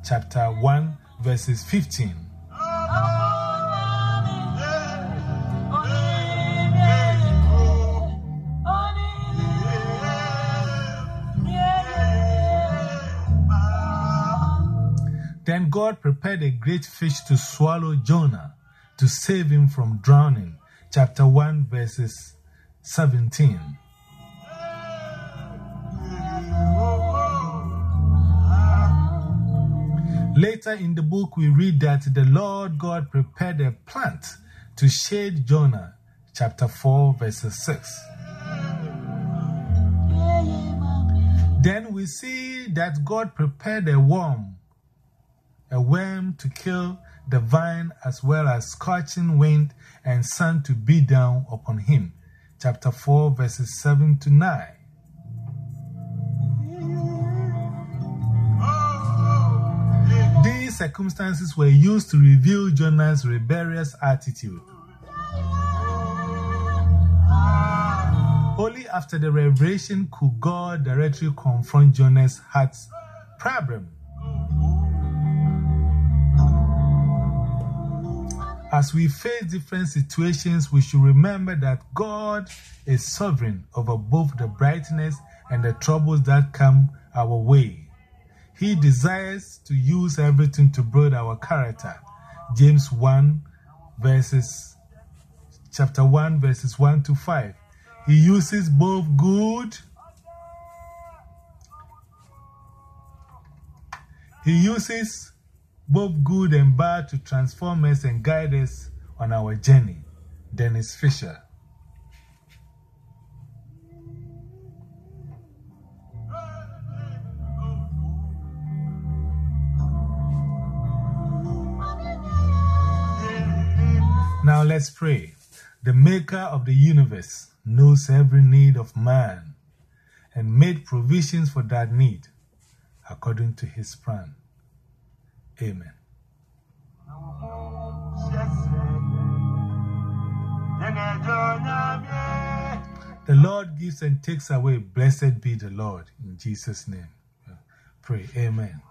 chapter 1, verses 15. Then God prepared a great fish to swallow Jonah, to save him from drowning. Chapter 1, verses 17. Later in the book, we read that the Lord God prepared a plant to shade Jonah. Chapter 4, verses 6. Then we see that God prepared a worm to kill the vine, as well as scorching wind and sun to beat down upon him. Chapter 4, verses 7 to 9. These circumstances were used to reveal Jonah's rebellious attitude. Only after the revelation could God directly confront Jonah's heart's problem. As we face different situations, we should remember that God is sovereign over both the brightness and the troubles that come our way. He desires to use everything to build our character. James 1, chapter 1, verses 1 to 5. He uses both good and bad to transform us and guide us on our journey. Dennis Fisher. Now let's pray. The maker of the universe knows every need of man and made provisions for that need according to his plan. Amen. The Lord gives and takes away. Blessed be the Lord. In Jesus' name. Pray. Amen.